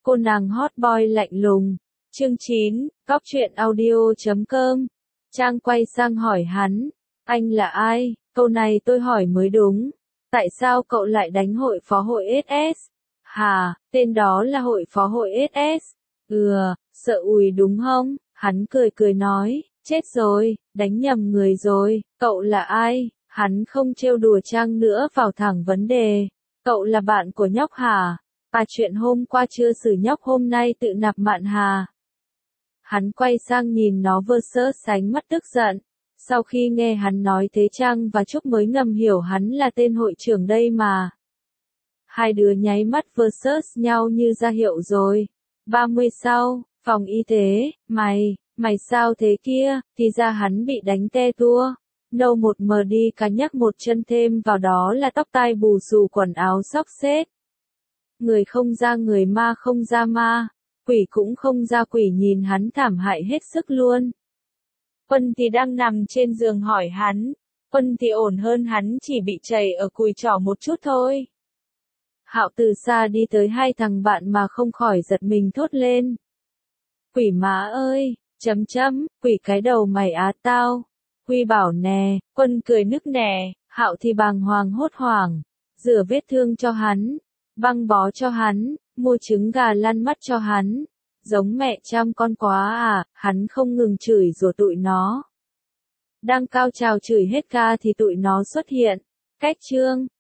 Cô nàng hot boy lạnh lùng. Chương 9, Cóc truyện audio.com. Trang quay sang hỏi hắn, anh là ai? Câu này tôi hỏi mới đúng. Tại sao cậu lại đánh hội phó hội SS? Hà, tên đó là hội phó hội SS. Sợ ùi đúng không? Hắn cười cười nói, chết rồi, đánh nhầm người rồi, cậu là ai? Hắn không trêu đùa Trang nữa, vào thẳng vấn đề. Cậu là bạn của nhóc hả? Chuyện hôm qua chưa xử nhóc hôm nay tự nạp mạn hà. Hắn quay sang nhìn nó versus sánh mắt tức giận. Sau khi nghe hắn nói thế Trang và Trúc mới ngầm hiểu hắn là tên hội trưởng đây mà. Hai đứa nháy mắt versus nhau như ra hiệu rồi. 30 sau, phòng y tế, mày sao thế kia, thì ra hắn bị đánh te tua. Nâu một mờ đi cá nhắc một chân thêm vào đó là tóc tai bù xù quần áo xốc xếch. Người không ra người ma không ra ma, quỷ cũng không ra quỷ nhìn hắn thảm hại hết sức luôn. Quân thì đang nằm trên giường hỏi hắn, Quân thì ổn hơn hắn chỉ bị chảy ở cùi trỏ một chút thôi. Hạo từ xa đi tới hai thằng bạn mà không khỏi giật mình thốt lên. Quỷ má ơi, quỷ cái đầu mày á tao. Huy bảo nè, Quân cười nức nẻ, Hạo thì bàng hoàng hốt hoảng, rửa vết thương cho hắn, băng bó cho hắn, mua trứng gà lăn mắt cho hắn. Giống mẹ chăm con quá à, hắn không ngừng chửi rủa tụi nó. Đang cao trào chửi hết ca thì tụi nó xuất hiện. Cách chương,